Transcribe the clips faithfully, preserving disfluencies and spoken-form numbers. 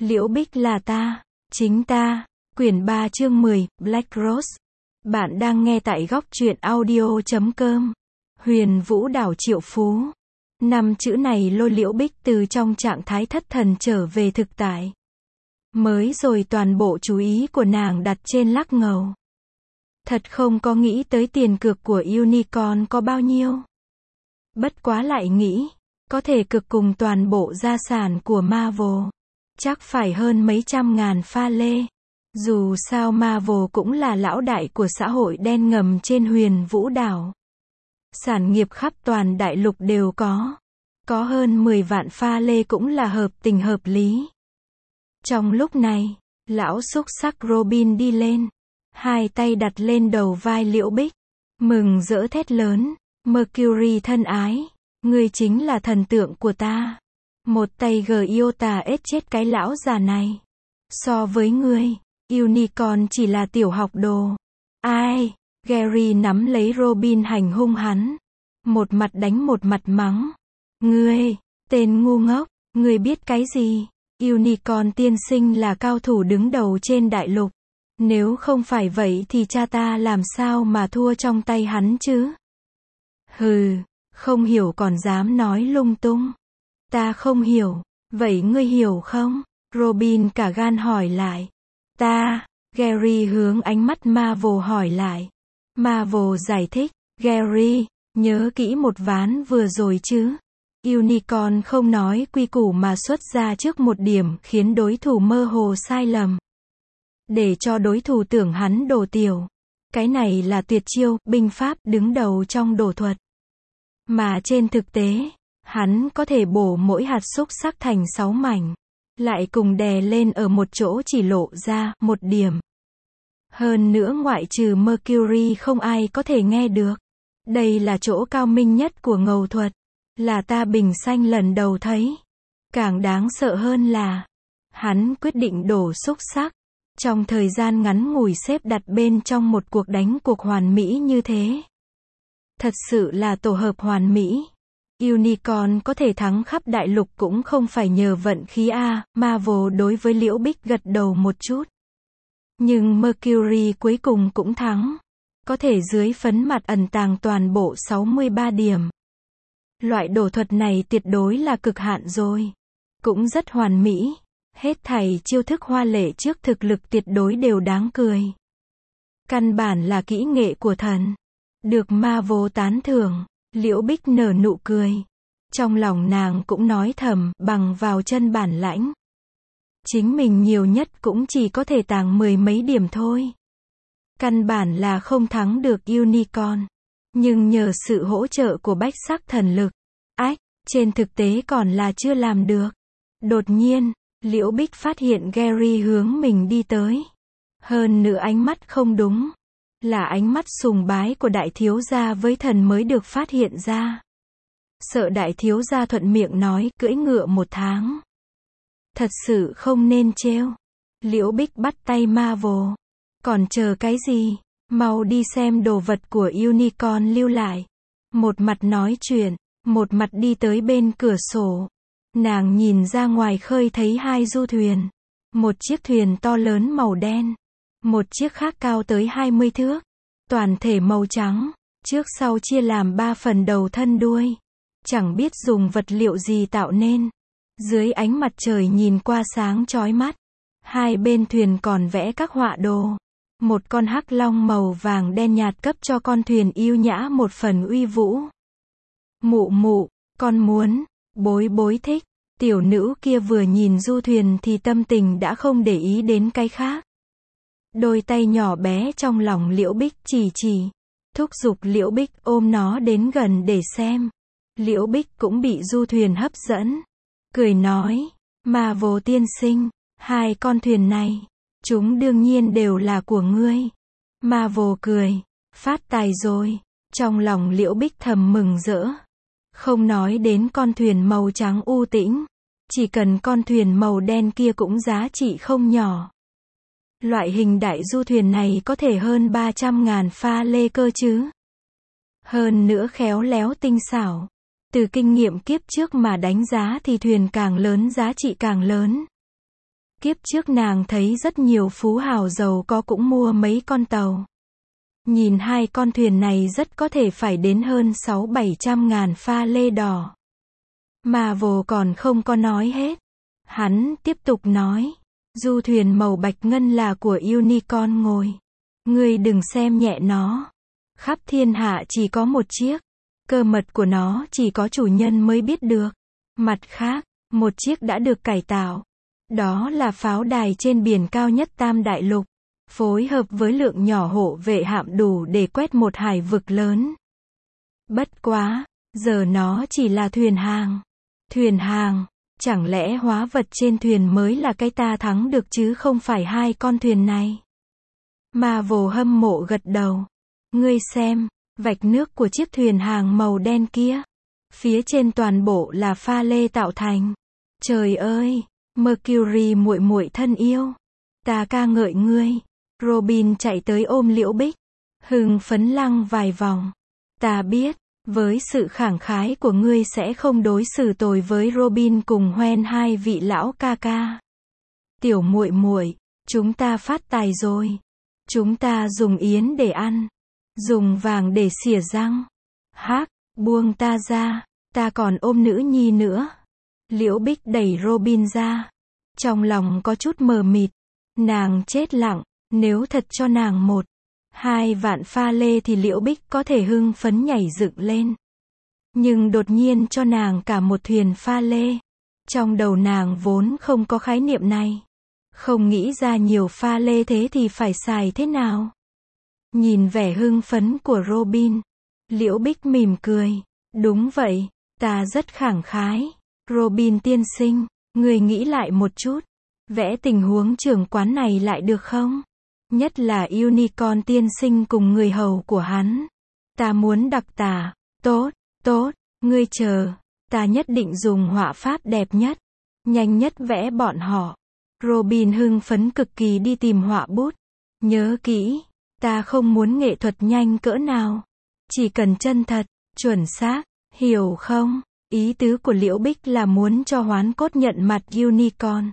Liễu Bích là ta, chính ta. Quyển ba chương mười, Black Rose. Bạn đang nghe tại góc truyện audio chấm com. Huyền Vũ đảo triệu phú. Năm chữ này lôi Liễu Bích từ trong trạng thái thất thần trở về thực tại. Mới rồi toàn bộ chú ý của nàng đặt trên lắc ngầu. Thật không có nghĩ tới tiền cược của Unicorn có bao nhiêu. Bất quá lại nghĩ, có thể cực cùng toàn bộ gia sản của Marvel. Chắc phải hơn mấy trăm ngàn pha lê. Dù sao Marvel cũng là lão đại của xã hội đen ngầm trên Huyền Vũ đảo. Sản nghiệp khắp toàn đại lục đều có. Có hơn mười vạn pha lê cũng là hợp tình hợp lý. Trong lúc này, lão xúc sắc Robin đi lên. Hai tay đặt lên đầu vai Liễu Bích. Mừng rỡ thét lớn. Mercury thân ái. Ngươi chính là thần tượng của ta. Một tay gờ yêu tà ết chết cái lão già này. So với ngươi, Unicorn chỉ là tiểu học đồ. Ai? Gary nắm lấy Robin hành hung hắn. Một mặt đánh một mặt mắng. Ngươi, tên ngu ngốc, ngươi biết cái gì? Unicorn tiên sinh là cao thủ đứng đầu trên đại lục. Nếu không phải vậy thì cha ta làm sao mà thua trong tay hắn chứ? Hừ, không hiểu còn dám nói lung tung. Ta không hiểu, vậy ngươi hiểu không? Robin cả gan hỏi lại. Ta, Gary hướng ánh mắt Marvel hỏi lại. Marvel giải thích, Gary, nhớ kỹ một ván vừa rồi chứ? Unicorn không nói quy củ mà xuất ra trước một điểm khiến đối thủ mơ hồ sai lầm. Để cho đối thủ tưởng hắn đồ tiểu. Cái này là tuyệt chiêu, binh pháp đứng đầu trong đồ thuật. Mà trên thực tế, hắn có thể bổ mỗi hạt xúc sắc thành sáu mảnh. Lại cùng đè lên ở một chỗ chỉ lộ ra một điểm. Hơn nữa ngoại trừ Mercury không ai có thể nghe được. Đây là chỗ cao minh nhất của ngầu thuật. Là ta bình xanh lần đầu thấy. Càng đáng sợ hơn là hắn quyết định đổ xúc sắc. Trong thời gian ngắn ngủi xếp đặt bên trong một cuộc đánh cuộc hoàn mỹ như thế. Thật sự là tổ hợp hoàn mỹ. Unicorn có thể thắng khắp đại lục cũng không phải nhờ vận khí a. Marvel đối với Liễu Bích gật đầu một chút. Nhưng Mercury cuối cùng cũng thắng. Có thể dưới phấn mặt ẩn tàng toàn bộ sáu mươi ba điểm. Loại đổ thuật này tuyệt đối là cực hạn rồi. Cũng rất hoàn mỹ. Hết thảy chiêu thức hoa lệ trước thực lực tuyệt đối đều đáng cười. Căn bản là kỹ nghệ của thần. Được Marvel tán thưởng. Liễu Bích nở nụ cười. Trong lòng nàng cũng nói thầm, bằng vào chân bản lãnh. Chính mình nhiều nhất cũng chỉ có thể tàng mười mấy điểm thôi. Căn bản là không thắng được Unicorn. Nhưng nhờ sự hỗ trợ của bách sắc thần lực. Ách, trên thực tế còn là chưa làm được. Đột nhiên, Liễu Bích phát hiện Gary hướng mình đi tới. Hơn nữa ánh mắt không đúng. Là ánh mắt sùng bái của đại thiếu gia với thần mới được phát hiện ra. Sợ đại thiếu gia thuận miệng nói, cưỡi ngựa một tháng. Thật sự không nên trêu. Liễu Bích bắt tay Marvel. Còn chờ cái gì? Mau đi xem đồ vật của Unicorn lưu lại. Một mặt nói chuyện, một mặt đi tới bên cửa sổ. Nàng nhìn ra ngoài khơi thấy hai du thuyền. Một chiếc thuyền to lớn màu đen. Một chiếc khác cao tới hai mươi thước. Toàn thể màu trắng. Trước sau chia làm ba phần đầu thân đuôi. Chẳng biết dùng vật liệu gì tạo nên. Dưới ánh mặt trời nhìn qua sáng chói mắt. Hai bên thuyền còn vẽ các họa đồ. Một con hắc long màu vàng đen nhạt cấp cho con thuyền yêu nhã một phần uy vũ. Mụ mụ, con muốn. Bối bối thích. Tiểu nữ kia vừa nhìn du thuyền thì tâm tình đã không để ý đến cái khác. Đôi tay nhỏ bé trong lòng Liễu Bích chỉ chỉ. Thúc giục Liễu Bích ôm nó đến gần để xem. Liễu Bích cũng bị du thuyền hấp dẫn. Cười nói, Marvel tiên sinh, hai con thuyền này, chúng đương nhiên đều là của ngươi. Marvel cười, phát tài rồi. Trong lòng Liễu Bích thầm mừng rỡ. Không nói đến con thuyền màu trắng u tĩnh. Chỉ cần con thuyền màu đen kia cũng giá trị không nhỏ. Loại hình đại du thuyền này có thể hơn ba trăm ngàn pha lê cơ chứ. Hơn nữa khéo léo tinh xảo. Từ kinh nghiệm kiếp trước mà đánh giá thì thuyền càng lớn giá trị càng lớn. Kiếp trước nàng thấy rất nhiều phú hào giàu có cũng mua mấy con tàu. Nhìn hai con thuyền này rất có thể phải đến hơn sáu bảy trăm ngàn pha lê đỏ. Marvel còn không có nói hết. Hắn tiếp tục nói, du thuyền màu bạch ngân là của unicorn ngồi. Ngươi đừng xem nhẹ nó. Khắp thiên hạ chỉ có một chiếc. Cơ mật của nó chỉ có chủ nhân mới biết được. Mặt khác, một chiếc đã được cải tạo. Đó là pháo đài trên biển cao nhất Tam Đại Lục. Phối hợp với lượng nhỏ hộ vệ hạm đủ để quét một hải vực lớn. Bất quá, giờ nó chỉ là thuyền hàng. Thuyền hàng, chẳng lẽ hóa vật trên thuyền mới là cái ta thắng được chứ không phải hai con thuyền này. Marvel hâm mộ gật đầu. Ngươi xem, vạch nước của chiếc thuyền hàng màu đen kia. Phía trên toàn bộ là pha lê tạo thành. Trời ơi, Mercury muội muội thân yêu. Ta ca ngợi ngươi. Robin chạy tới ôm Liễu Bích. Hưng phấn lăng vài vòng. Ta biết, với sự khẳng khái của ngươi sẽ không đối xử tồi với Robin cùng Hoen hai vị lão ca ca. Tiểu muội muội, chúng ta phát tài rồi. Chúng ta dùng yến để ăn. Dùng vàng để xỉa răng. Hắc, buông ta ra, ta còn ôm nữ nhi nữa. Liễu Bích đẩy Robin ra. Trong lòng có chút mờ mịt. Nàng chết lặng, nếu thật cho nàng một, hai vạn pha lê thì Liễu Bích có thể hưng phấn nhảy dựng lên. Nhưng đột nhiên cho nàng cả một thuyền pha lê. Trong đầu nàng vốn không có khái niệm này. Không nghĩ ra nhiều pha lê thế thì phải xài thế nào. Nhìn vẻ hưng phấn của Robin, Liễu Bích mỉm cười. Đúng vậy, ta rất khẳng khái. Robin tiên sinh, người nghĩ lại một chút. Vẽ tình huống trưởng quán này lại được không? Nhất là unicorn tiên sinh cùng người hầu của hắn. Ta muốn đặc tả. Tốt, tốt, ngươi chờ. Ta nhất định dùng họa pháp đẹp nhất. Nhanh nhất vẽ bọn họ. Robin hưng phấn cực kỳ đi tìm họa bút. Nhớ kỹ, ta không muốn nghệ thuật nhanh cỡ nào. Chỉ cần chân thật, chuẩn xác, hiểu không? Ý tứ của Liễu Bích là muốn cho Hoán Cốt nhận mặt unicorn.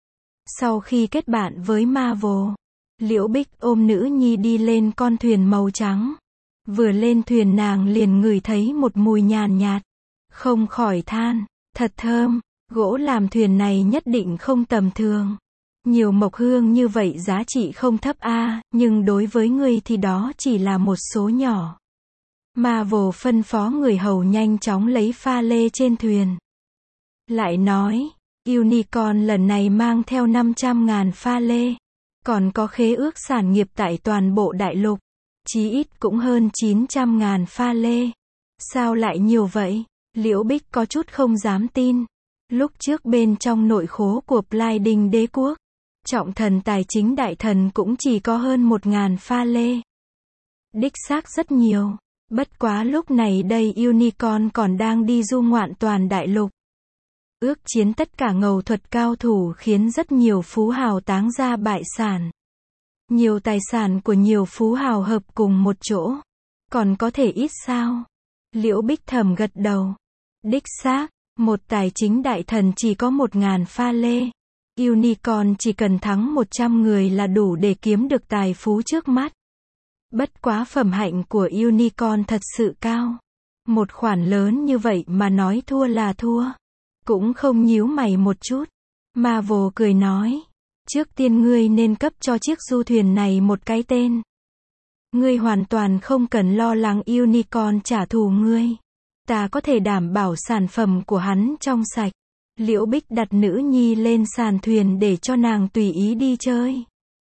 Sau khi kết bạn với Marvel, Liễu Bích ôm nữ nhi đi lên con thuyền màu trắng. Vừa lên thuyền nàng liền ngửi thấy một mùi nhàn nhạt. Không khỏi than, thật thơm, gỗ làm thuyền này nhất định không tầm thường. Nhiều mộc hương như vậy giá trị không thấp a, nhưng đối với ngươi thì đó chỉ là một số nhỏ. Marvel phân phó người hầu nhanh chóng lấy pha lê trên thuyền. Lại nói, unicorn lần này mang theo năm trăm ngàn pha lê. Còn có khế ước sản nghiệp tại toàn bộ đại lục. Chí ít cũng hơn chín trăm ngàn pha lê. Sao lại nhiều vậy? Liễu Bích có chút không dám tin. Lúc trước bên trong nội khố của Blinding đế quốc, trọng thần tài chính đại thần cũng chỉ có hơn một ngàn pha lê. Đích xác rất nhiều. Bất quá lúc này đây unicorn còn đang đi du ngoạn toàn đại lục. Ước chiến tất cả ngầu thuật cao thủ khiến rất nhiều phú hào táng ra bại sản. Nhiều tài sản của nhiều phú hào hợp cùng một chỗ. Còn có thể ít sao? Liễu Bích thầm gật đầu. Đích xác, một tài chính đại thần chỉ có một ngàn pha lê. Unicorn chỉ cần thắng một trăm người là đủ để kiếm được tài phú trước mắt. Bất quá phẩm hạnh của unicorn thật sự cao. Một khoản lớn như vậy mà nói thua là thua. Cũng không nhíu mày một chút. Marvel cười nói. Trước tiên ngươi nên cấp cho chiếc du thuyền này một cái tên. Ngươi hoàn toàn không cần lo lắng unicorn trả thù ngươi. Ta có thể đảm bảo sản phẩm của hắn trong sạch. Liễu Bích đặt nữ nhi lên sàn thuyền để cho nàng tùy ý đi chơi.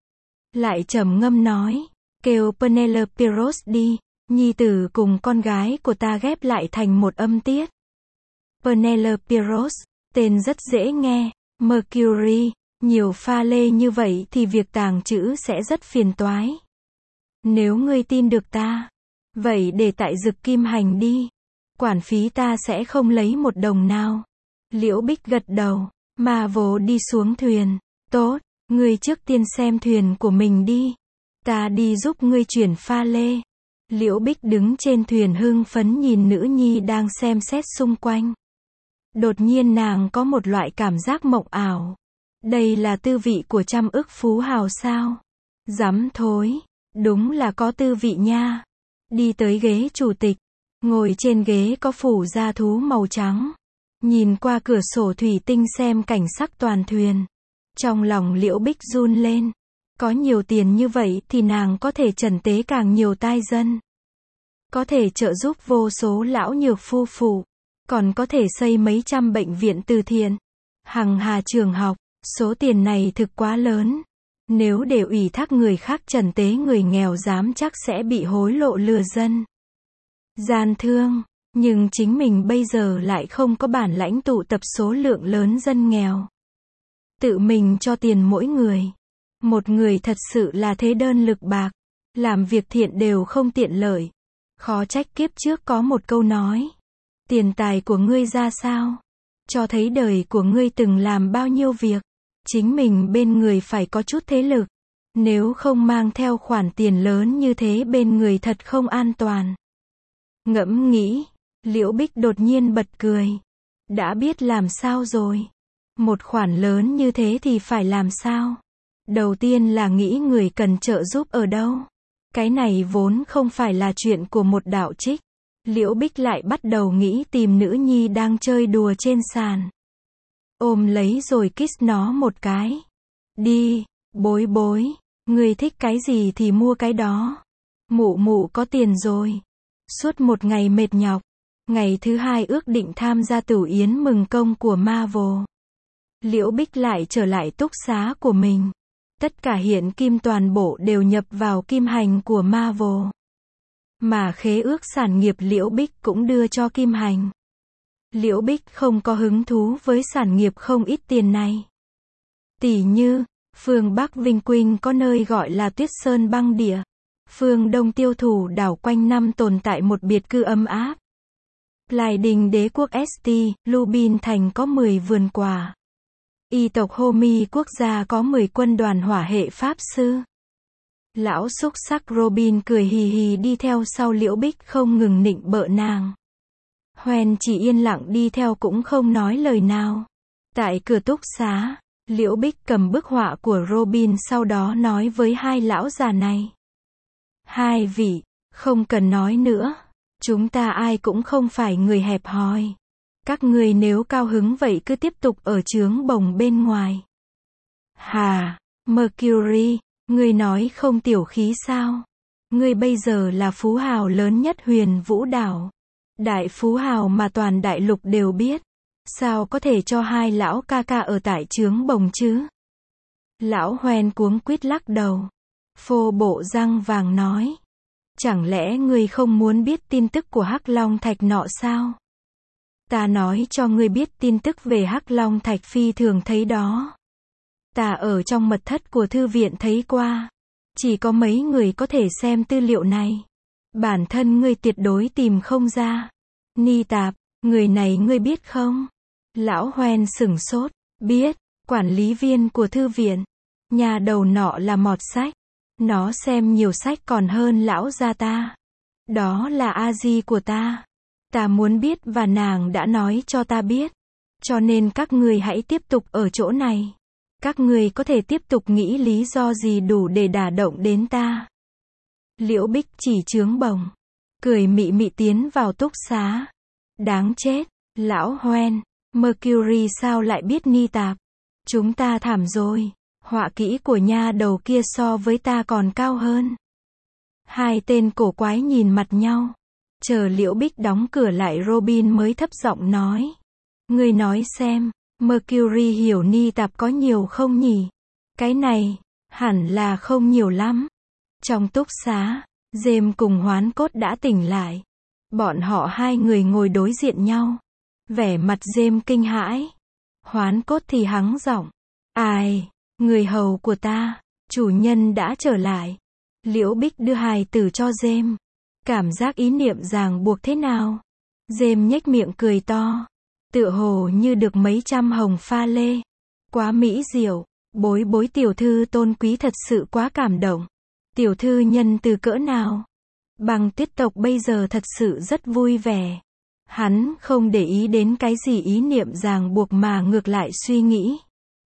Lại trầm ngâm nói. Kêu Penelope Rose đi. Nhi tử cùng con gái của ta ghép lại thành một âm tiết. Penelope Rose, tên rất dễ nghe. Mercury, nhiều pha lê như vậy thì việc tàng trữ sẽ rất phiền toái. Nếu ngươi tin được ta, vậy để tại Dực Kim Hành đi. Quản phí ta sẽ không lấy một đồng nào. Liễu Bích gật đầu. Marvel đi xuống thuyền. Tốt, ngươi trước tiên xem thuyền của mình đi. Ta đi giúp ngươi chuyển pha lê. Liễu Bích đứng trên thuyền hưng phấn nhìn nữ nhi đang xem xét xung quanh. Đột nhiên nàng có một loại cảm giác mộng ảo. Đây là tư vị của trăm ức phú hào sao? Dám thối, đúng là có tư vị nha. Đi tới ghế chủ tịch, ngồi trên ghế có phủ da thú màu trắng. Nhìn qua cửa sổ thủy tinh xem cảnh sắc toàn thuyền. Trong lòng Liễu Bích run lên. Có nhiều tiền như vậy thì nàng có thể trần tế càng nhiều tai dân. Có thể trợ giúp vô số lão nhược phu phụ. Còn có thể xây mấy trăm bệnh viện từ thiện. Hằng hà trường học. Số tiền này thực quá lớn. Nếu để ủy thác người khác trần tế người nghèo dám chắc sẽ bị hối lộ lừa dân. Gian thương. Nhưng chính mình bây giờ lại không có bản lãnh tụ tập số lượng lớn dân nghèo. Tự mình cho tiền mỗi người. Một người thật sự là thế đơn lực bạc. Làm việc thiện đều không tiện lợi. Khó trách kiếp trước có một câu nói. Tiền tài của ngươi ra sao? Cho thấy đời của ngươi từng làm bao nhiêu việc. Chính mình bên người phải có chút thế lực. Nếu không mang theo khoản tiền lớn như thế bên người thật không an toàn. Ngẫm nghĩ, Liễu Bích đột nhiên bật cười. Đã biết làm sao rồi. Một khoản lớn như thế thì phải làm sao? Đầu tiên là nghĩ người cần trợ giúp ở đâu. Cái này vốn không phải là chuyện của một đạo trích. Liễu Bích lại bắt đầu nghĩ tìm nữ nhi đang chơi đùa trên sàn. Ôm lấy rồi kiss nó một cái. Đi, bối bối, người thích cái gì thì mua cái đó. Mụ mụ có tiền rồi. Suốt một ngày mệt nhọc. Ngày thứ hai ước định tham gia tửu yến mừng công của Marvel. Liễu Bích lại trở lại túc xá của mình. Tất cả hiện kim toàn bộ đều nhập vào kim hành của Marvel. Mà khế ước sản nghiệp Liễu Bích cũng đưa cho kim hành. Liễu Bích không có hứng thú với sản nghiệp không ít tiền này. Tỷ như, phương Bắc Vinh Quỳnh có nơi gọi là Tuyết Sơn băng địa. Phương Đông Tiêu Thủ đảo quanh năm tồn tại một biệt cư ấm áp. Lai đình đế quốc ét tê, Lubin thành có mười vườn quả. Y tộc Homi quốc gia có mười quân đoàn hỏa hệ pháp sư. Lão xúc sắc Robin cười hì hì đi theo sau Liễu Bích không ngừng nịnh bợ nàng. Hoen chỉ yên lặng đi theo cũng không nói lời nào. Tại cửa túc xá, Liễu Bích cầm bức họa của Robin sau đó nói với hai lão già này. Hai vị, không cần nói nữa. Chúng ta ai cũng không phải người hẹp hòi. Các người nếu cao hứng vậy cứ tiếp tục ở chướng bồng bên ngoài. Hà, Mercury, ngươi nói không tiểu khí sao? Ngươi bây giờ là phú hào lớn nhất Huyền Vũ đảo. Đại phú hào mà toàn đại lục đều biết. Sao có thể cho hai lão ca ca ở tại chướng bồng chứ? Lão Hoen cuống quýt lắc đầu. Phô bộ răng vàng nói. Chẳng lẽ ngươi không muốn biết tin tức của Hắc Long Thạch nọ sao? Ta nói cho ngươi biết tin tức về Hắc Long Thạch phi thường thấy đó. Ta ở trong mật thất của thư viện thấy qua. Chỉ có mấy người có thể xem tư liệu này. Bản thân ngươi tuyệt đối tìm không ra. Ni Tạp, người này ngươi biết không? Lão Hoen sửng sốt. Biết, quản lý viên của thư viện. Nhà đầu nọ là mọt sách. Nó xem nhiều sách còn hơn lão gia ta. Đó là A-di của ta. Ta muốn biết và nàng đã nói cho ta biết. Cho nên các người hãy tiếp tục ở chỗ này. Các người có thể tiếp tục nghĩ lý do gì đủ để đả động đến ta. Liễu Bích chỉ chướng bồng. Cười mị mị tiến vào túc xá. Đáng chết. Lão Hoen. Mercury sao lại biết Ni Tạp? Chúng ta thảm rồi. Họa kỹ của nha đầu kia so với ta còn cao hơn. Hai tên cổ quái nhìn mặt nhau. Chờ Liễu Bích đóng cửa lại Robin mới thấp giọng nói. Ngươi nói xem, Mercury hiểu Ni Tạp có nhiều không nhỉ? Cái này, hẳn là không nhiều lắm. Trong túc xá, James cùng Hoán Cốt đã tỉnh lại. Bọn họ hai người ngồi đối diện nhau. Vẻ mặt James kinh hãi. Hoán Cốt thì hắng giọng. Ai, người hầu của ta, chủ nhân đã trở lại. Liễu Bích đưa hài tử cho James. Cảm giác ý niệm ràng buộc thế nào? James nhếch miệng cười to. Tựa hồ như được mấy trăm hồng pha lê. Quá mỹ diệu. Bối bối tiểu thư tôn quý thật sự quá cảm động. Tiểu thư nhân từ cỡ nào? Băng Tuyết tộc bây giờ thật sự rất vui vẻ. Hắn không để ý đến cái gì ý niệm ràng buộc mà ngược lại suy nghĩ.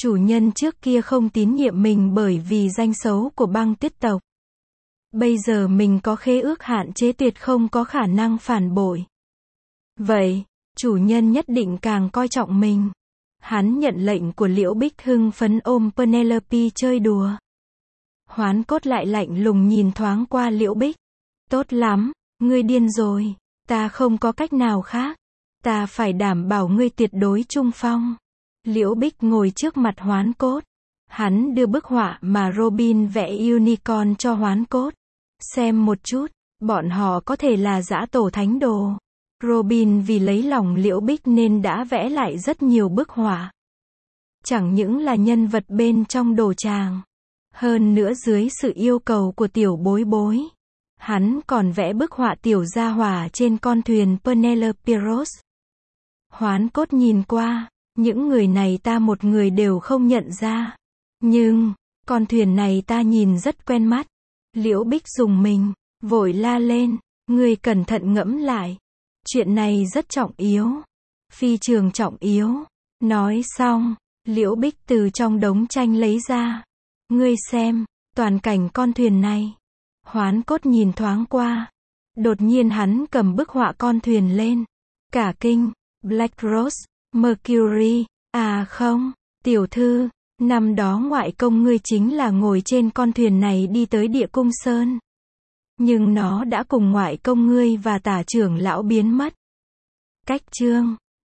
Chủ nhân trước kia không tín nhiệm mình bởi vì danh xấu của băng tuyết tộc. Bây giờ mình có khế ước hạn chế tuyệt không có khả năng phản bội. Vậy, chủ nhân nhất định càng coi trọng mình. Hắn nhận lệnh của Liễu Bích hưng phấn ôm Penelope chơi đùa. Hoán Cốt lại lạnh lùng nhìn thoáng qua Liễu Bích. Tốt lắm, ngươi điên rồi, ta không có cách nào khác. Ta phải đảm bảo ngươi tuyệt đối trung phong. Liễu Bích ngồi trước mặt Hoán Cốt. Hắn đưa bức họa mà Robin vẽ unicorn cho Hoán Cốt. Xem một chút, bọn họ có thể là dã tổ thánh đồ. Robin vì lấy lòng Liễu Bích nên đã vẽ lại rất nhiều bức họa. Chẳng những là nhân vật bên trong đồ tràng. Hơn nữa dưới sự yêu cầu của tiểu bối bối. Hắn còn vẽ bức họa tiểu gia hỏa trên con thuyền Penelope Rose. Hoán Cốt nhìn qua, những người này ta một người đều không nhận ra. Nhưng, con thuyền này ta nhìn rất quen mắt. Liễu Bích dùng mình, vội la lên, ngươi cẩn thận ngẫm lại. Chuyện này rất trọng yếu. Phi thường trọng yếu. Nói xong, Liễu Bích từ trong đống tranh lấy ra. Ngươi xem, toàn cảnh con thuyền này. Hoán Cốt nhìn thoáng qua. Đột nhiên hắn cầm bức họa con thuyền lên. Cả kinh, Black Rose, Mercury, à không, tiểu thư, năm đó ngoại công ngươi chính là ngồi trên con thuyền này đi tới Địa Cung Sơn. Nhưng nó đã cùng ngoại công ngươi và tả trưởng lão biến mất. Cách chương